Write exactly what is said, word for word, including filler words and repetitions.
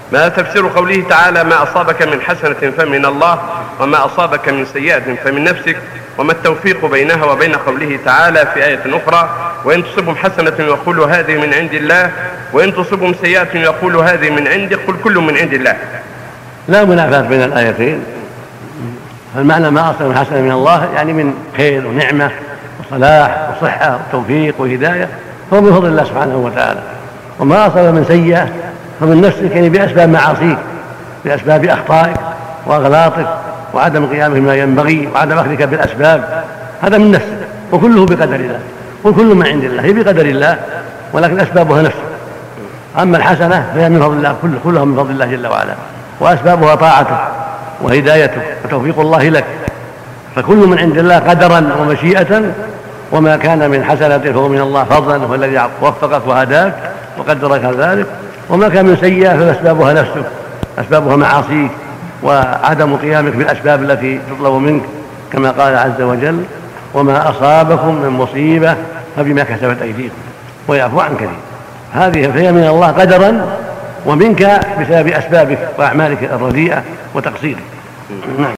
ما تفسير قوله تعالى: ما أصابك من حسنة فمن الله وما أصابك من سيئة فمن نفسك؟ وما التوفيق بينها وبين قوله تعالى في آية أخرى: وإن تصبهم حسنة يقولوا هذه من عند الله وإن تصبهم سيئة يقولوا هذه من عندك قل كل من عند الله؟ لا منافاة بين الآيتين. فالمعنى ما أصاب من حسنة من الله يعني من خير ونعمة وصلاح وصحة وتوفيق وهداية هو من فضل الله سبحانه وتعالى. وما أصاب من سيئة فمن نفسك يعني بأسباب معاصيك، بأسباب أخطائك وأغلاطك وعدم قيامك بما ينبغي وعدم أخذك بالأسباب، هذا من نفسك وكله بقدر الله، وكل ما عند الله هي بقدر الله ولكن أسبابها نفسك. أما الحسنة فهي من فضل الله، كلها من فضل الله جل وعلا، وأسبابها طاعته وهدايته وتوفيق الله لك، فكل من عند الله قدرا ومشيئة، وما كان من حسنة فهو من الله فضلا، هو الذي وفقك وهداك وقدرك ذلك، وما كان من سيئة فأسبابها نفسك، أسبابها معاصيك وعدم قيامك بالأسباب التي تطلب منك، كما قال عز وجل: وما أصابكم من مصيبة فبما كسبت أيديكم ويعفو عن كثير. هذه فهي من الله قدرا ومنك بسبب أسبابك وأعمالك الرديئة وتقصيرك.